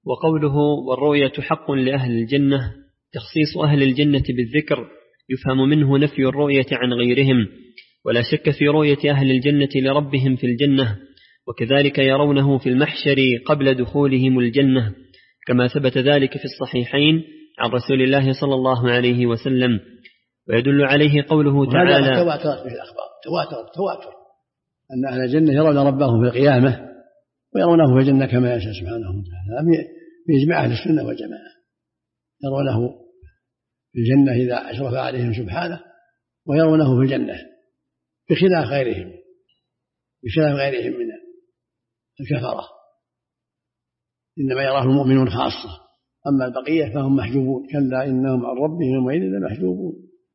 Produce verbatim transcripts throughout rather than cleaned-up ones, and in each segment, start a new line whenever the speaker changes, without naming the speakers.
وقوله والرؤية حق لأهل الجنة، تخصيص أهل الجنة بالذكر يفهم منه نفي الرؤية عن غيرهم، ولا شك في رؤية أهل الجنة لربهم في الجنة، وكذلك يرونه في المحشر قبل دخولهم الجنة، كما ثبت ذلك في الصحيحين عن رسول الله صلى الله عليه وسلم. ويدل عليه قوله تعالى:
تواترت به الأخبار، تواتر تواتر أن أهل الجنة يرون ربهم في القيامة ويرونه في الجنة كما يشاء سبحانه وتعالى، بإجماع أهل السنة والجماعة يرونه في الجنة إذا أشرف عليهم سبحانه، ويرونه في الجنة بخلاف غيرهم بخلاف غيرهم من الكفرة، إنما يراه المؤمنون خاصة، أما البقية فهم محجوبون، كلا إنهم عن ربهم يومئذ لمحجوبون.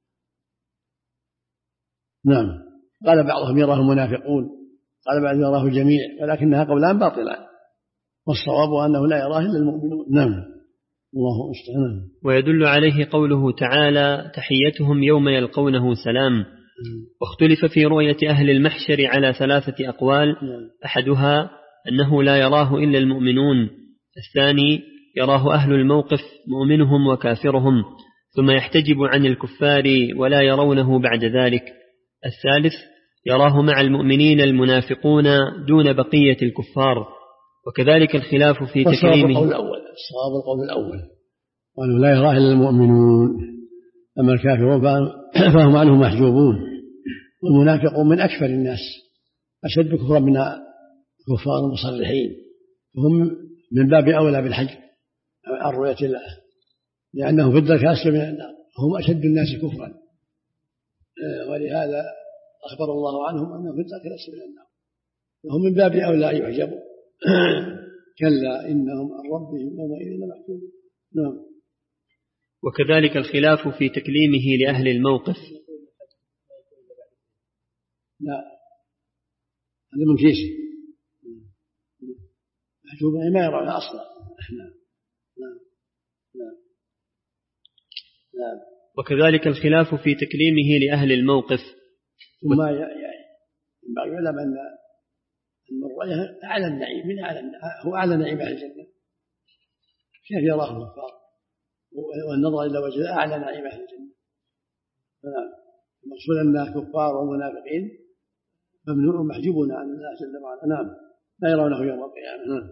نعم. قال بعضهم يراه المنافقون، قال بعضهم يراه الجميع، ولكنها قولان باطلان، والصواب أنه لا يراه إلا المؤمنون. نعم. الله استعان.
ويدل عليه قوله تعالى: تحيتهم يوم يلقونه سلام. واختلف في رؤية أهل المحشر على ثلاثة أقوال، أحدها أنه لا يراه إلا المؤمنون، الثاني يراه أهل الموقف مؤمنهم وكافرهم ثم يحتجب عن الكفار ولا يرونه بعد ذلك، الثالث يراه مع المؤمنين المنافقون دون بقية الكفار. وكذلك الخلاف في تكريمه.
الصواب القول الأول، وأنه لا يراه إلا المؤمنون، أما الكافرون فهم عنه محجوبون، والمنافقون من أكفر الناس أشد كفرا من الكفار المصرحين، وهم من باب أولى بالحجب عن رؤية الله، لأنه في الدرك الأسفل من النار، هم أشد الناس كفرا، ولهذا أخبر الله عنهم أنهم في الدرك الأسفل من النار، وهم من باب أولى أن يعجبوا. كلا إنهم عن ربهم يومئذ لمحجوبون. نعم.
وكذلك الخلاف في تكليمه لأهل الموقف.
لا، هذا من كيسه محجوبون ما يرون أصلا. نعم. نعم. نعم. نعم.
وكذلك الخلاف في تكليمه لأهل الموقف.
ثم ينبغي يعلم أن الرؤية أعلى النعيم، من أعلى هو أعلى نعيم أهل الجنة، كيف يراه الكفار، والنظر إلى وجه أعلى نعيم أهل الجنة. المقصود أن الكفار والمنافقين ممنوع محجوبون عن الله جل وعلا. نعم. لا يرونه يوم القيامة. نعم.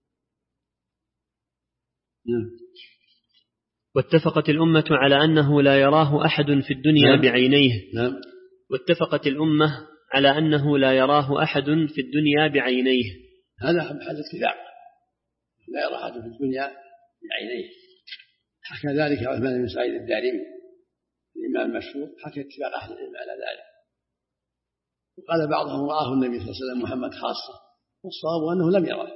نعم.
واتفقت الأمة على أنه لا يراه أحد في الدنيا نعم. بعينيه.
نعم.
واتفقت الأمة على أنه لا يراه أحد في الدنيا بعينيه.
هذا محل اتفاق، لا يرى أحد في الدنيا بعينيه. حكى ذلك عثمان بن سعيد الدارمي الإمام المشهور، حكى اتفاق أهل العلم على ذلك، وقال بعضهم رآه النبي صلى الله عليه وسلم محمد خاصة، والصواب أنه لم يراه،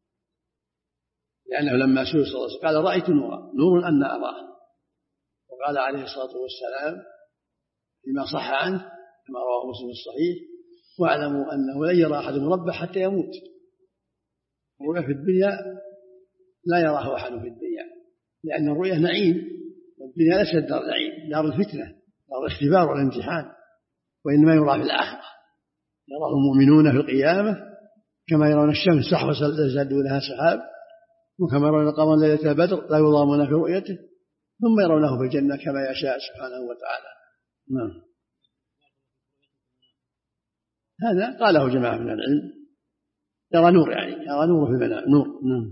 لأنه لما سئل صلى الله عليه وسلم قال رأيت نورا نور أن أراه، وقال عليه الصلاة والسلام لما صح عنه كما رواه مسلم الصحيح: واعلموا أنه لن يرى أحد ربه حتى يموت. الرؤيا في الدنيا لا يراه أحد في الدنيا، لأن الرؤيا نعيم، والدنيا ليست دار نعيم، دار الفتنة، دار الاختبار والامتحان، وإنما يرى في الآخرة. يراه المؤمنون في القيامة كما يرون الشمس سحوة تزداد لها سحاب، وكما يرون القمر ليلة البدر لا يضامون في رؤيته، ثم يرونه في الجنة كما يشاء سبحانه وتعالى. نعم. هذا قاله جماعة من العلم، يرى نور، يعني يرى نور في المنام، نور. نعم.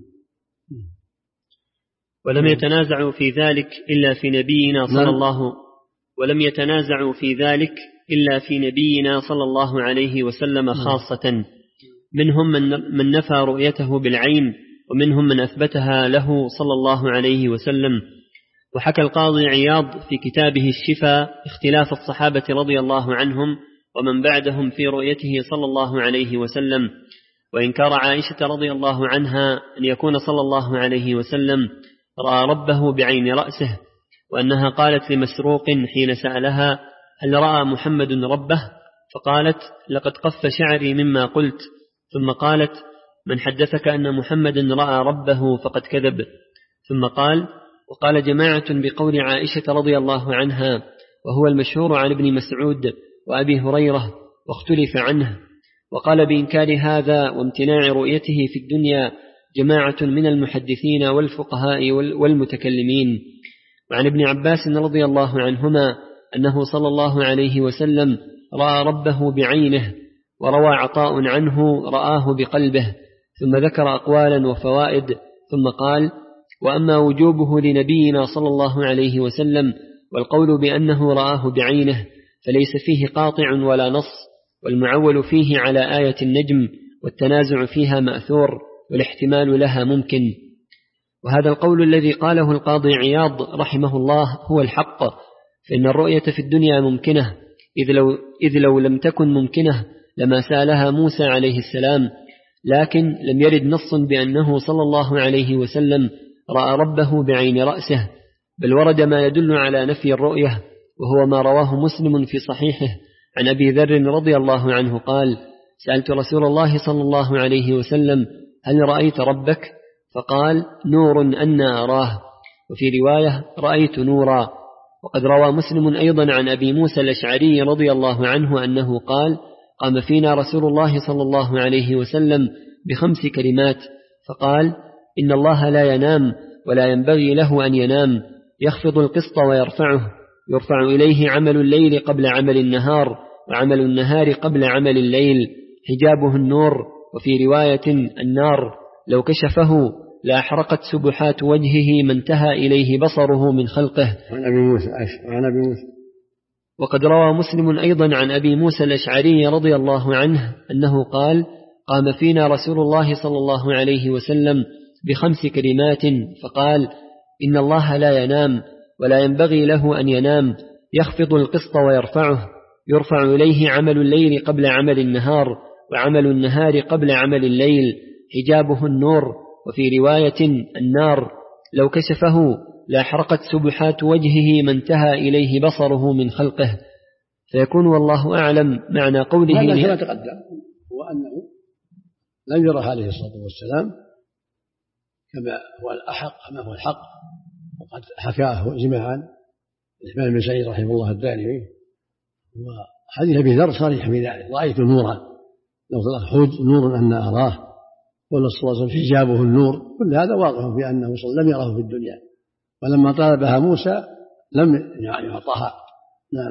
ولم يتنازعوا في ذلك إلا في نبينا صلى الله ولم يتنازعوا في ذلك إلا في نبينا صلى الله عليه وسلم خاصة، منهم من نفى رؤيته بالعين، ومنهم من أثبتها له صلى الله عليه وسلم. وحكى القاضي عياض في كتابه الشفاء اختلاف الصحابة رضي الله عنهم ومن بعدهم في رؤيته صلى الله عليه وسلم، وإنكار عائشة رضي الله عنها أن يكون صلى الله عليه وسلم رأى ربه بعين رأسه، وأنها قالت لمسروق حين سألها: هل رأى محمد ربه؟ فقالت: لقد قف شعري مما قلت. ثم قالت: من حدثك أن محمد رأى ربه فقد كذب. ثم قال: وقال جماعة بقول عائشة رضي الله عنها، وهو المشهور عن ابن مسعود وأبي هريرة، واختلف عنه، وقال بإنكار هذا وامتناع رؤيته في الدنيا جماعة من المحدثين والفقهاء والمتكلمين. وعن ابن عباس رضي الله عنهما أنه صلى الله عليه وسلم رأى ربه بعينه، وروى عطاء عنه رآه بقلبه، ثم ذكر أقوالا وفوائد، ثم قال: وأما وجوبه لنبينا صلى الله عليه وسلم والقول بأنه رآه بعينه فليس فيه قاطع ولا نص، والمعول فيه على آية النجم، والتنازع فيها مأثور، والاحتمال لها ممكن. وهذا القول الذي قاله القاضي عياض رحمه الله هو الحق، فإن الرؤية في الدنيا ممكنة، إذ لو, إذ لو لم تكن ممكنة لما سألها موسى عليه السلام، لكن لم يرد نص بأنه صلى الله عليه وسلم رأى ربه بعين رأسه، بل ورد ما يدل على نفي الرؤية، وهو ما رواه مسلم في صحيحه عن أبي ذر رضي الله عنه قال: سألت رسول الله صلى الله عليه وسلم: هل رأيت ربك؟ فقال: نور أنا أراه. وفي رواية: رأيت نورا. وقد روى مسلم أيضا عن أبي موسى الأشعري رضي الله عنه أنه قال: قام فينا رسول الله صلى الله عليه وسلم بخمس كلمات، فقال: إن الله لا ينام ولا ينبغي له أن ينام، يخفض القسط ويرفعه، يرفع إليه عمل الليل قبل عمل النهار، وعمل النهار قبل عمل الليل، حجابه النور. وفي رواية: النار لو كشفه لأحرقت سبحات وجهه ما انتهى إليه بصره من خلقه.
عن أبي موسى عن أبي موسى
وقد روى مسلم أيضا عن أبي موسى الأشعري رضي الله عنه أنه قال: قام فينا رسول الله صلى الله عليه وسلم بخمس كلمات، فقال: إن الله لا ينام ولا ينبغي له أن ينام، يخفض القسط ويرفعه، يرفع إليه عمل الليل قبل عمل النهار، وعمل النهار قبل عمل الليل، حجابه النور. وفي رواية: النار لو كشفه لأحرقت سبحات وجهه ما انتهى إليه بصره من خلقه. فيكون والله أعلم معنى قوله
هذا كما تقدم، وأنه لم يره عليه الصلاة والسلام كما هو الأحق كما هو الحق، وقد حكاه جماعا الإمام ابن سعيد رحمه الله الدارمي، وحديث أبي ذر صريح بذلك: رأيت نورا، لو طلق حوج نور أن أراه، قال صلى الله عليه وسلم: حجابه النور. كل هذا واضح في أنه صلى لم يره في الدنيا، ولما طلبها موسى لم يعني يعطها. نعم،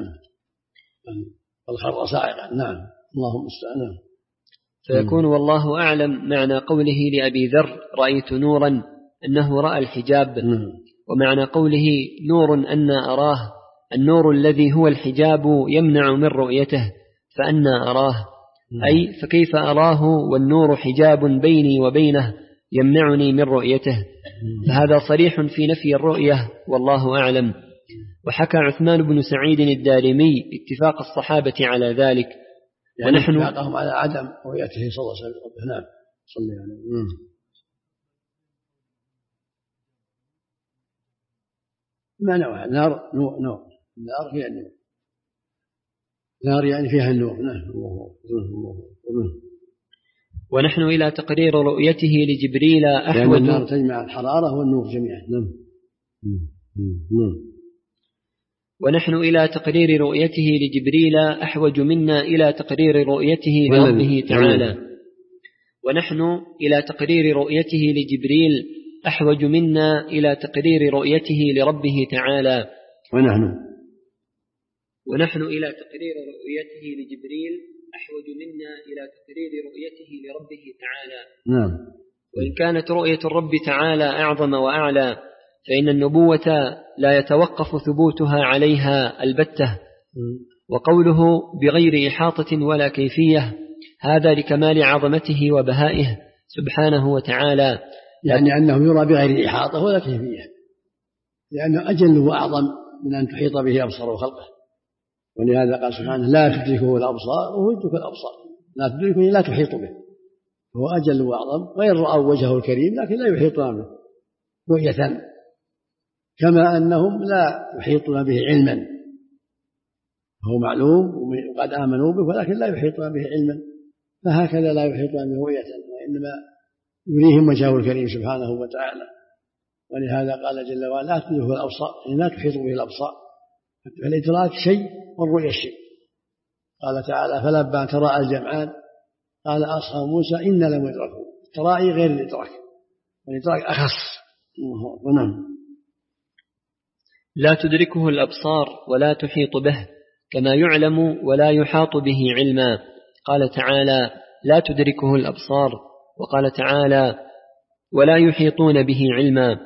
بل خر صاعقا. نعم، اللهم استعان.
فيكون والله أعلم معنى قوله لأبي ذر: رأيت نورا أنه رأى الحجاب. م. ومعنى قوله: نور أنا أراه، النور الذي هو الحجاب يمنع من رؤيته، فأنا أراه، م. أي فكيف أراه والنور حجاب بيني وبينه يمنعني من رؤيته. م. فهذا صريح في نفي الرؤية، والله أعلم. وحكى عثمان بن سعيد الدارمي اتفاق الصحابة على ذلك،
يعني ونحن اتفاقهم على عدم رؤيته صلى الله عليه وسلم. نعم، صلى عليه وسلم. ما نوع نار؟ نور نور النار فيها النور، نار يعني فيها النور. نعم، الله الله.
ونحن إلى تقرير رؤيته لجبريل أحوج.
النار تجمع الحرارة والنور جميعا. نعم. نعم.
ونحن إلى تقرير رؤيته لجبريل أحوج منا إلى تقرير رؤيته لربه تعالى. ونحن إلى تقرير رؤيته لجبريل أحوج منا إلى تقرير رؤيته لربه تعالى.
ونحن
ونحن إلى تقرير رؤيته لجبريل أحوج منا إلى تقرير رؤيته لربه تعالى.
نعم.
وإن كانت رؤية الرب تعالى أعظم وأعلى، فإن النبوة لا يتوقف ثبوتها عليها البتة. وقوله بغير إحاطة ولا كيفية هذا لكمال عظمته وبهائه سبحانه وتعالى،
يعني أنه يرى بغير إحاطة ولا كيفية، لأنه أجل وأعظم من أن تحيط به أبصار خلقه. ولهذا قال سبحانه: لا تدركه الأبصار وهو يدرك الأبصار، لا تدركه لا تحيط به، هو أجل وأعظم. غير رأوا وجهه الكريم لكن لا يحيطون به رؤية، كما أنهم لا يحيطون به علما، هو معلوم وقد آمنوا به ولكن لا يحيطون به علما، فهكذا لا يحيطون به رؤية، وإنما يريهم وجهه الكريم سبحانه وتعالى. ولهذا قال جل وعلا: لا تدركه الأبصار، يعني لا تحيط به الأبصار. فالإدراك شيء والرؤية شيء. قال تعالى: فلما تراءى الجمعان قال أصحاب موسى إنا لمدركون. التراءي غير الإدراك، والإدراك أخص. ونعم.
لا تدركه الأبصار ولا تحيط به كما يعلم ولا يحاط به علما. قال تعالى لا تدركه الأبصار، وقال تعالى ولا يحيطون به علما.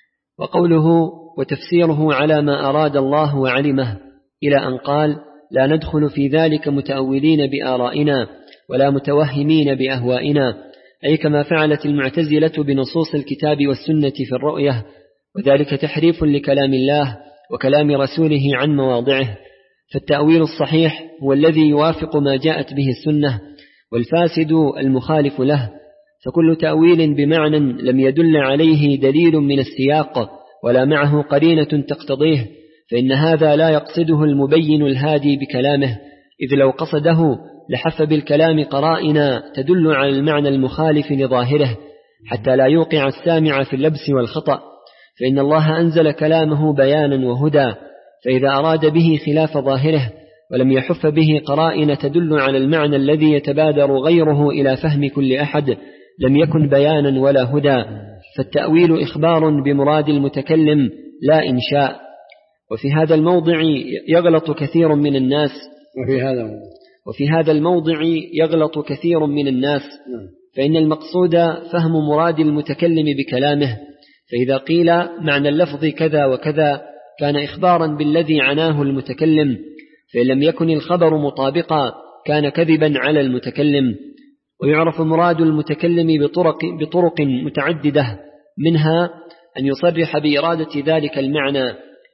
وقوله وتفسيره على ما أراد الله وعلمه إلى أن قال لا ندخل في ذلك متأولين بآرائنا ولا متوهمين بأهوائنا، أي كما فعلت المعتزلة بنصوص الكتاب والسنة في الرؤية، وذلك تحريف لكلام الله وكلام رسوله عن مواضعه. فالتأويل الصحيح هو الذي يوافق ما جاءت به السنة، والفاسد المخالف له. فكل تأويل بمعنى لم يدل عليه دليل من السياق ولا معه قرينة تقتضيه فإن هذا لا يقصده المبين الهادي بكلامه، إذ لو قصده لحف بالكلام قرائن تدل على المعنى المخالف لظاهره حتى لا يوقع السامع في اللبس والخطأ. فإن الله أنزل كلامه بيانا وهدى، فإذا أراد به خلاف ظاهره ولم يحف به قرائن تدل على المعنى الذي يتبادر غيره إلى فهم كل أحد لم يكن بيانا ولا هدى. فالتأويل إخبار بمراد المتكلم لا إنشاء. وفي هذا الموضع يغلط كثير من الناس
وفي هذا
وفي هذا الموضع يغلط كثير من الناس فإن المقصود فهم مراد المتكلم بكلامه، فإذا قيل معنى اللفظ كذا وكذا كان إخبارا بالذي عناه المتكلم، فإن لم يكن الخبر مطابقا كان كذبا على المتكلم. ويعرف مراد المتكلم بطرق, بطرق متعددة، منها أن يصرح بإرادة ذلك المعنى،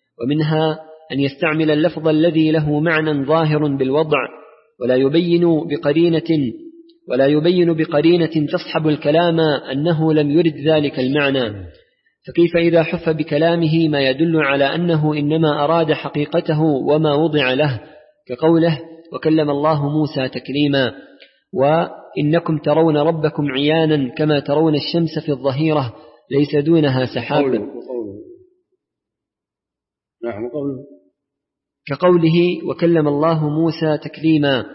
ومنها أن يستعمل اللفظ الذي له معنى ظاهر بالوضع ولا يبين بقرينة ولا يبين بقرينة تصحب الكلام أنه لم يرد ذلك المعنى. فكيف إذا حف بكلامه ما يدل على أنه إنما أراد حقيقته وما وضع له، كقوله وكلم الله موسى تكليما، وإنكم ترون ربكم عيانا كما ترون الشمس في الظهيرة ليس دونها سحاب،
نعم قوله
كقوله وكلم الله موسى تكليما،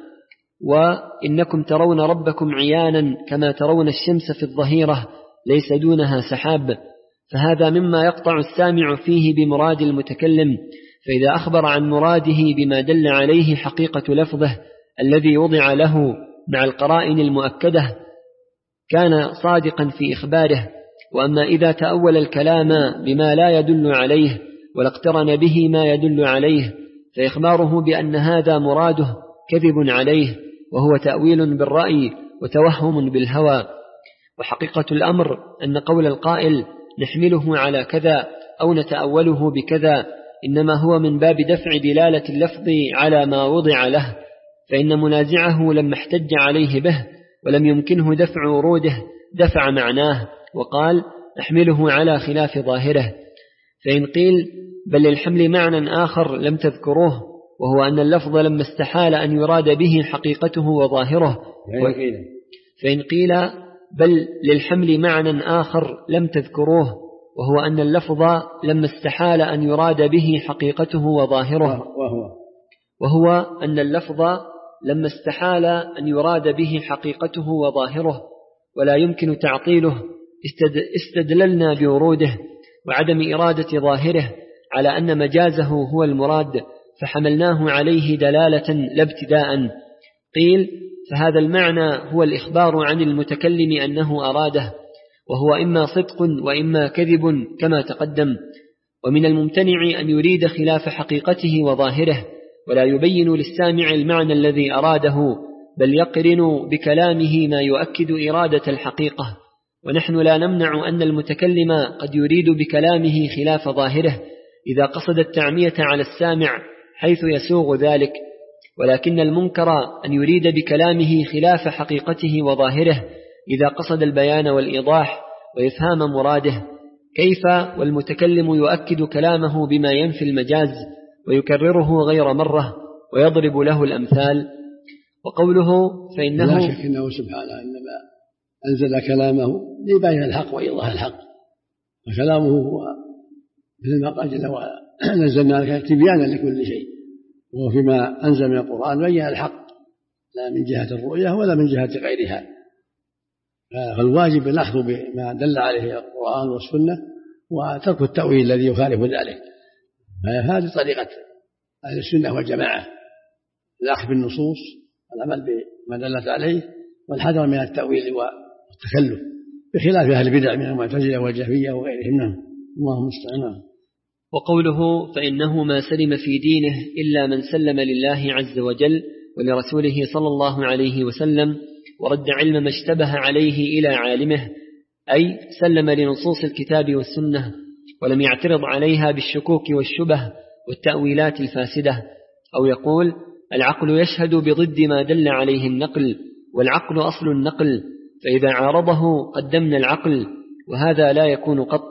وإنكم ترون ربكم عيانا كما ترون الشمس في الظهيرة ليس دونها سحاب. فهذا مما يقطع السامع فيه بمراد المتكلم، فإذا أخبر عن مراده بما دل عليه حقيقة لفظه الذي وضع له مع القرائن المؤكدة كان صادقا في إخباره. وأما إذا تأول الكلام بما لا يدل عليه ولاقترن به ما يدل عليه فإخباره بأن هذا مراده كذب عليه، وهو تأويل بالرأي وتوهم بالهوى. وحقيقة الأمر أن قول القائل نحمله على كذا أو نتأوله بكذا إنما هو من باب دفع دلالة اللفظ على ما وضع له، فإن منازعه لما احتج عليه به ولم يمكنه دفع وروده دفع معناه وقال نحمله على خلاف ظاهره. فإن قيل بل للحمل معنى آخر لم تذكروه، وهو أن اللفظ لما استحال أن يراد به حقيقته وظاهره، فإن قيل بل للحمل معنى آخر لم تذكروه، وهو أن اللفظ لما استحال أن يراد به حقيقته وظاهره،
وهو,
وهو أن اللفظ لما استحال أن يراد به حقيقته وظاهره ولا يمكن تعطيله استدللنا بوروده وعدم إرادة ظاهره على أن مجازه هو المراد فحملناه عليه دلالة لا ابتداء. قيل فهذا المعنى هو الإخبار عن المتكلم أنه أراده، وهو إما صدق وإما كذب كما تقدم. ومن الممتنع أن يريد خلاف حقيقته وظاهره ولا يبين للسامع المعنى الذي أراده، بل يقرن بكلامه ما يؤكد إرادة الحقيقة. ونحن لا نمنع أن المتكلم قد يريد بكلامه خلاف ظاهره إذا قصد التعمية على السامع حيث يسوغ ذلك، ولكن المنكر أن يريد بكلامه خلاف حقيقته وظاهره إذا قصد البيان والإيضاح وإفهام مراده. كيف والمتكلم يؤكد كلامه بما ينفي المجاز ويكرره غير مرة ويضرب له الأمثال. وقوله فإنه
لا شك أنه سبحانه إنما أنزل كلامه ليبين الحق وإيضاح الحق، وكلامه هو مثل ما قال جل وعلا نزلنا لك تبيانا لكل شيء، وفيما أنزل من القرآن بين الحق لا من جهة الرؤية ولا من جهة غيرها. فالواجب الأخذ بما دل عليه القرآن والسنة وترك التأويل الذي يخالف ذلك. هذه طريقة أهل السنة والجماعة، الأخذ بالنصوص والعمل بما دلت عليه والحذر من التأويل والتكلف، بخلاف أهل البدع من المعتزلة والجهمية وغيرهم. اللهم المستعان.
وقوله فإنه ما سلم في دينه إلا من سلم لله عز وجل ولرسوله صلى الله عليه وسلم ورد علم ما اشتبه عليه إلى عالمه، أي سلم لنصوص الكتاب والسنة ولم يعترض عليها بالشكوك والشبه والتأويلات الفاسدة. أو يقول العقل يشهد بضد ما دل عليه النقل، والعقل أصل النقل، فإذا عارضه قدمنا العقل، وهذا لا يكون قط.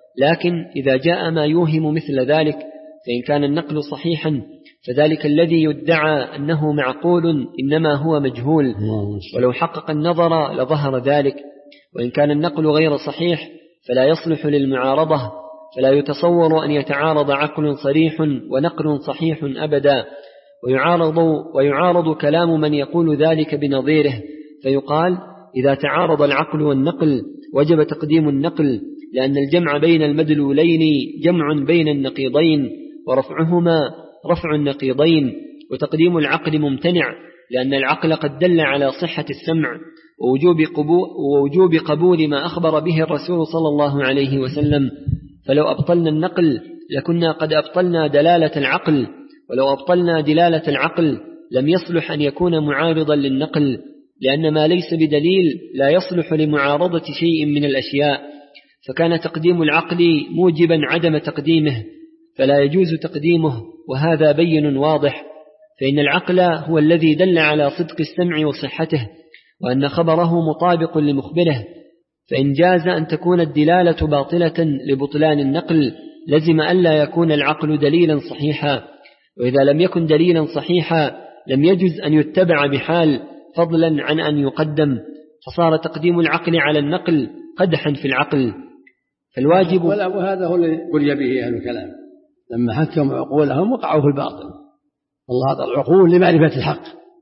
لكن إذا جاء ما يوهم مثل ذلك فإن كان النقل صحيحا فذلك الذي يدعى أنه معقول إنما هو مجهول، ولو حقق النظر لظهر ذلك. وإن كان النقل غير صحيح فلا يصلح للمعارضة، فلا يتصور أن يتعارض عقل صريح ونقل صحيح أبدا، ويعارض, ويعارض كلام من يقول ذلك بنظيره، فيقال إذا تعارض العقل والنقل وجب تقديم النقل، لأن الجمع بين المدلولين جمع بين النقيضين، ورفعهما رفع النقيضين، وتقديم العقل ممتنع، لأن العقل قد دل على صحة السمع ووجوب قبول, ووجوب قبول ما أخبر به الرسول صلى الله عليه وسلم. فلو أبطلنا النقل لكنا قد أبطلنا دلالة العقل، ولو أبطلنا دلالة العقل لم يصلح أن يكون معارضا للنقل، لأن ما ليس بدليل لا يصلح لمعارضة شيء من الأشياء، فكان تقديم العقل موجبا عدم تقديمه، فلا يجوز تقديمه، وهذا بين واضح. فإن العقل هو الذي دل على صدق السمع وصحته، وأن خبره مطابق لمخبره، فإن جاز أن تكون الدلالة باطلة لبطلان النقل لزم ألا يكون العقل دليلا صحيحا، وإذا لم يكن دليلا صحيحا لم يجز أن يتبع بحال، فضلا عن أن يقدم، فصار تقديم العقل على النقل قدحا في العقل. فالواجب
وهذا هو الذي بلي به أهل الكلام لما حكموا عقولهم وقعوا في الباطل. الله أعطى العقول لمعرفة الحق،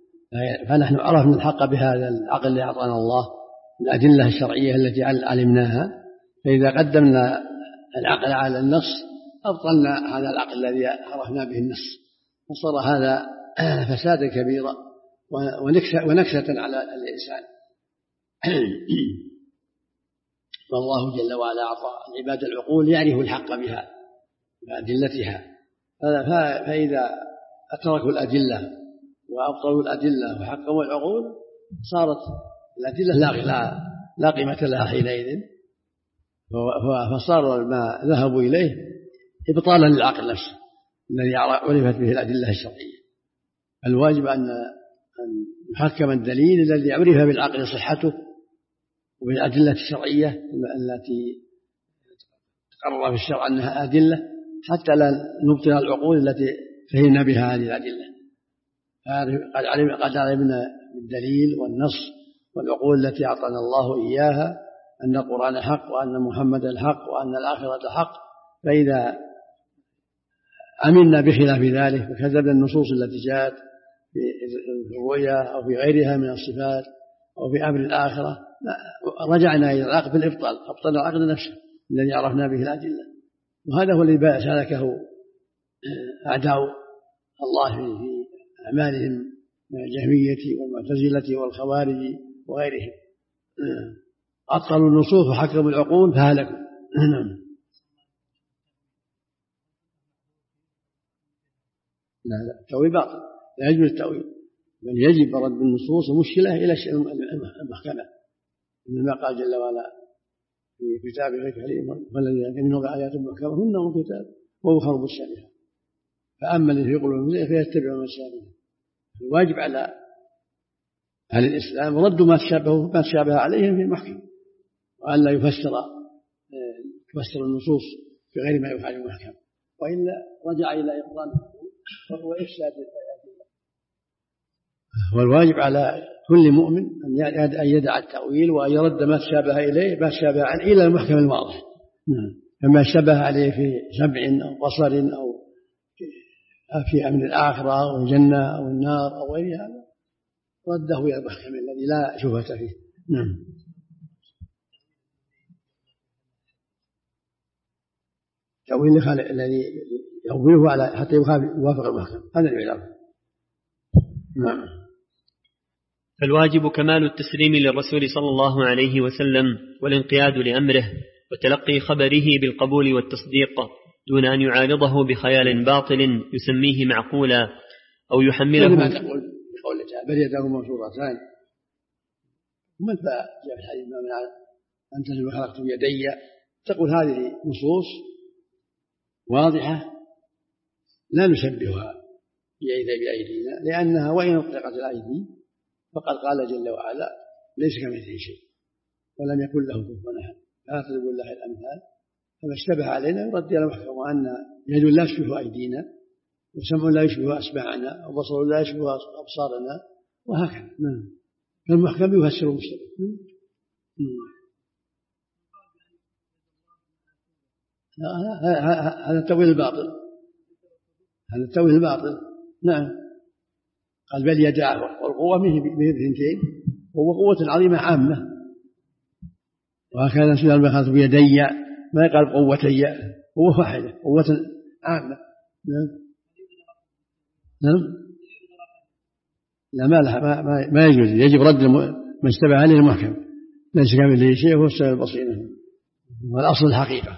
فنحن عرفنا الحق بهذا العقل الذي أعطانا الله، الأدلة الشرعية التي علمناها، فإذا قدمنا العقل على النص أبطلنا هذا العقل الذي عرفنا به النص، وصار هذا فسادا كبيرا ونكسة على الإنسان. فالله جل وعلا أعطى العباد العقول يعرف الحق بها بأدلتها، فإذا أتركوا الأدلة وأبطلوا الأدلة وحكموا العقول صارت الأدلة لا, لا قيمة لها حينئذ، فصار ما ذهبوا إليه إبطالا للعقل نفسه الذي عرفت به الأدلة الشرعية. الواجب أن يحكم الدليل الذي عرف بالعقل صحته وبالأدلة الشرعية التي تقرر في الشرع أنها أدلة، حتى لا نبطل العقول التي فهمنا بها هذه الأدلة. قد علمنا بالدليل والنص والعقول التي أعطانا الله إياها أن القرآن حق، وأن محمدا حق، وأن الآخرة حق، فإذا أمنا بخلاف ذلك وكذبنا النصوص التي جاءت في الرؤيا أو في غيرها من الصفات أو في أمر الآخرة رجعنا إلى العقل بالإبطال، أبطلنا العقل نفسه الذي عرفنا به الأدلة. وهذا هو الذي سلكه أعداء الله في أعمالهم من الجهمية والمعتزلة والخوارج وغيرهم، أبطلوا النصوص وحكموا العقول فهلكوا. لا لا التأويل باطل، لا يجوز التأويل، بل يجب رد النصوص المشكلة إلى المحكمة، إنما قال جل وعلا في كتابه الكريم والذين منهم آيات محكمة هن أم الكتاب وأخر متشابهات، فأما الذين في قلوبهم زيغ فيتبعون ما تشابه. الواجب على أهل الإسلام رد ما تشابه ما تشابه عليهم في المحكم، وأن لا يفسر تفسر النصوص بغير ما يفعل المحكم، وإلا رجع إلى إبطال وهو إفساد الأدلة. والواجب على كل مؤمن أن يدع التأويل وأن يرد ما تشابه إليه ما تشابه عنه إلى المحكم الواضح، فما شبه عليه في سمع أو بصر أو في أمر الآخرة أو الجنة أو النار أو غيرها رده إلى المحكم الذي لا شبهة فيه. نعم. التأويل الذي يؤوله على حتى يوافق المحكم، هذا العلاج. نعم.
فالواجب كمال التسليم للرسول صلى الله عليه وسلم والانقياد لأمره وتلقي خبره بالقبول والتصديق دون أن يعارضه بخيال باطل يسميه معقولا أو يحمله.
ما تقول بقوله تعالى بل يداه مبسوطتان، ومن جاء في الحديث ما أنت لما خلقت بيدي، تقول هذه نصوص واضحة لا نشبهها بأيدينا، لأنها وإن أطلقت الأيدي فقد قال جل وعلا ليس كمثله شيء ولم يكن له كفوا أحد لا تضربوا الله الأمثال، فما اشتبه علينا يرد إلى المحكم، وأن يد لا يشبه أيدينا وسمع لا يشبه أسماعنا وبصر لا يشبه أبصارنا وهكذا. فالمحكم يفسر المشتبه. هذا التأويل الباطل، هذا التأويل الباطل. نعم. قال بل يداه، والقوة منه بثنتين، هو قوة عظيمة عامة، وهكذا سؤال ما خلق بيدي ما يقال قوتي، قوة واحدة قوة عامة. نعم. نعم. لا ما لها ما, ما, ما يجوز، يجب رد ما اشتبه عليه المحكم، ليس كمثله شيء هو السبب البصير والأصل الحقيقة.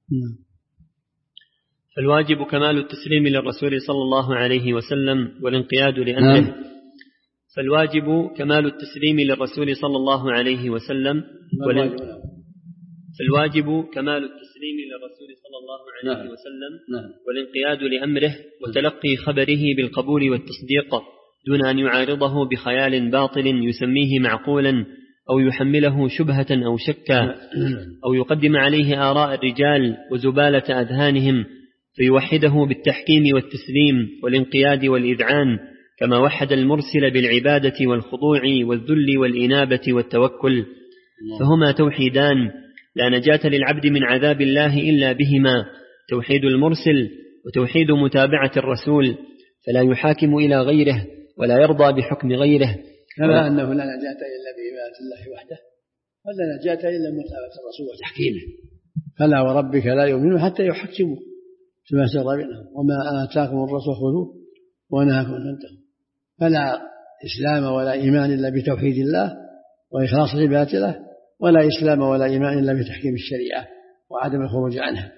فالواجب كمال التسليم للرسول صلى الله عليه وسلم والانقياد لأمره. نعم. فالواجب كمال التسليم للرسول صلى الله عليه وسلم والان... فالواجب كمال التسليم للرسول صلى الله عليه نعم. وسلم نعم. والانقياد لأمره وتلقي خبره بالقبول والتصديق دون أن يعارضه بخيال باطل يسميه معقولا أو يحمله شبهة أو شكا أو يقدم عليه آراء الرجال وزبالة أذهانهم فيوحده بالتحكيم والتسليم والانقياد والإذعان كما وحد المرسل بالعبادة والخضوع والذل والإنابة والتوكل، فهما توحيدان لا نجاة للعبد من عذاب الله إلا بهما، توحيد المرسل وتوحيد متابعة الرسول، فلا يحاكم إلى غيره ولا يرضى بحكم غيره.
كما أنه لا نجاة إلا بعبادة الله وحده، ولا نجاة إلا متابعة الرسول وتحكيمه، فلا وربك لا يؤمنون حتى يحكموا فيما شرع بينهم وما آتاكم الرسول خذوه ونهاكم فانتهوا. فلا إسلام ولا إيمان إلا بتوحيد الله وإخلاص عبادته له، ولا إسلام ولا إيمان إلا بتحكيم الشريعة وعدم الخروج عنها.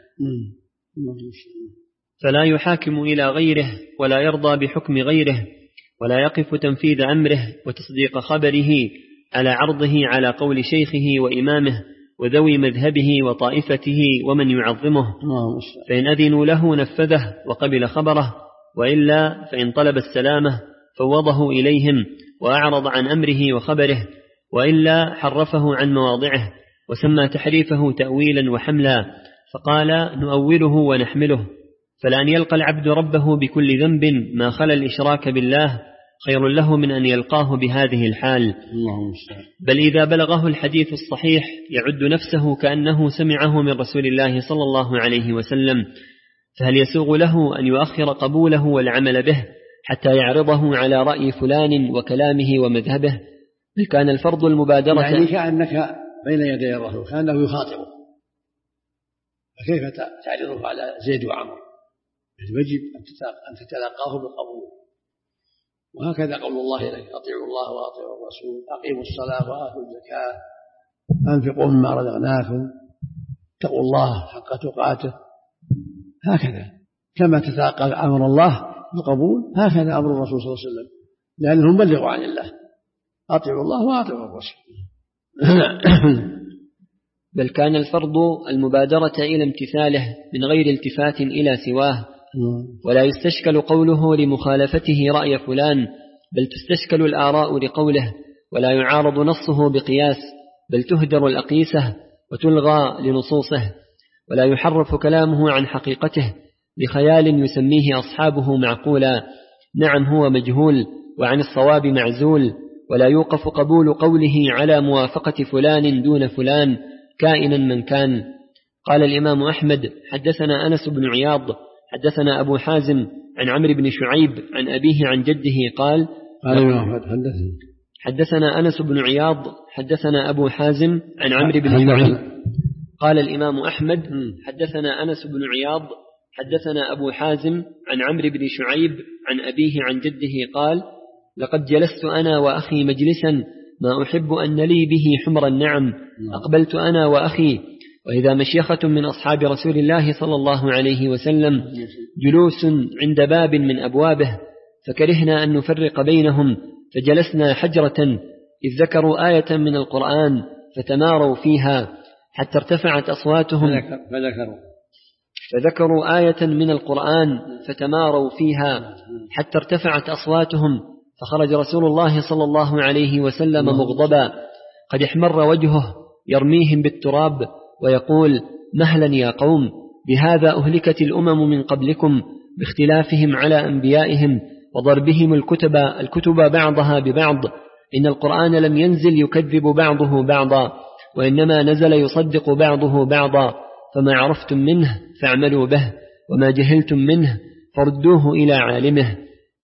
فلا يحاكم إلى غيره ولا يرضى بحكم غيره ولا يقف تنفيذ أمره وتصديق خبره على عرضه على قول شيخه وإمامه وذوي مذهبه وطائفته ومن يعظمه، فإن أذنوا له نفذه وقبل خبره، وإلا فإن طلب السلامة فوضه إليهم وأعرض عن أمره وخبره، وإلا حرفه عن مواضعه وسمى تحريفه تأويلا وحملا، فقال نؤوله ونحمله. فلأن يلقى العبد ربه بكل ذنب ما خلا الإشراك بالله خير له من أن يلقاه بهذه الحال. بل إذا بلغه الحديث الصحيح يعد نفسه كأنه سمعه من رسول الله صلى الله عليه وسلم، فهل يسوغ له أن يؤخر قبوله والعمل به حتى يعرضه على رأي فلان وكلامه ومذهبه؟ بل كان الفرض المبادرة،
يعني كأنك بين يدي الرسول كأنه يخاطبه، فكيف تعرضه على زيد وعمر؟ يجب أن تتلقاه بالقبول. وهكذا قول الله لك أطيعوا الله وأطيعوا الرسول، أقيموا الصلاة وآتوا الزكاة، أنفقوا مما رزقناكم، اتقوا الله حق تقاته. هكذا كما تتلقى أمر الله بالقبول هكذا أمر الرسول صلى الله عليه وسلم، لأنهم بلغوا عن الله، أطيعوا الله وأطيعوا الرسول.
بل كان الفرض المبادرة إلى امتثاله من غير التفات إلى سواه، ولا يستشكل قوله لمخالفته رأي فلان، بل تستشكل الآراء لقوله، ولا يعارض نصه بقياس، بل تهدر الأقيسة وتلغى لنصوصه، ولا يحرف كلامه عن حقيقته بخيال يسميه أصحابه معقولا، نعم هو مجهول وعن الصواب معزول، ولا يوقف قبول قوله على موافقة فلان دون فلان كائنا من كان. قال الإمام أحمد حدثنا أنس بن عياض حدثنا أبو حازم عن عمرو بن شعيب عن أبيه عن جده قال حدثنا أنس بن عياض حدثنا أبو حازم عن عمرو بن شعيب قال الإمام أحمد حدثنا أنس بن عياض حدثنا أبو حازم عن عمرو بن شعيب عن أبيه عن جده قال لقد جلست أنا وأخي مجلسا ما أحب أن لي به حمر النعم أقبلت أنا وأخي وإذا مشيخة من أصحاب رسول الله صلى الله عليه وسلم جلوس عند باب من أبوابه فكرهنا أن نفرق بينهم فجلسنا حجرة إذ ذكروا آية من القرآن فتماروا فيها حتى ارتفعت أصواتهم
فذكروا
فذكروا آية من القرآن فتماروا فيها حتى ارتفعت أصواتهم فخرج رسول الله صلى الله عليه وسلم مغضبا قد احمر وجهه يرميهم بالتراب ويقول مهلا يا قوم بهذا أهلكت الأمم من قبلكم باختلافهم على أنبيائهم وضربهم الكتب, الكتب بعضها ببعض إن القرآن لم ينزل يكذب بعضه بعضا وإنما نزل يصدق بعضه بعضا فما عرفتم منه فاعملوا به وما جهلتم منه فردوه إلى عالمه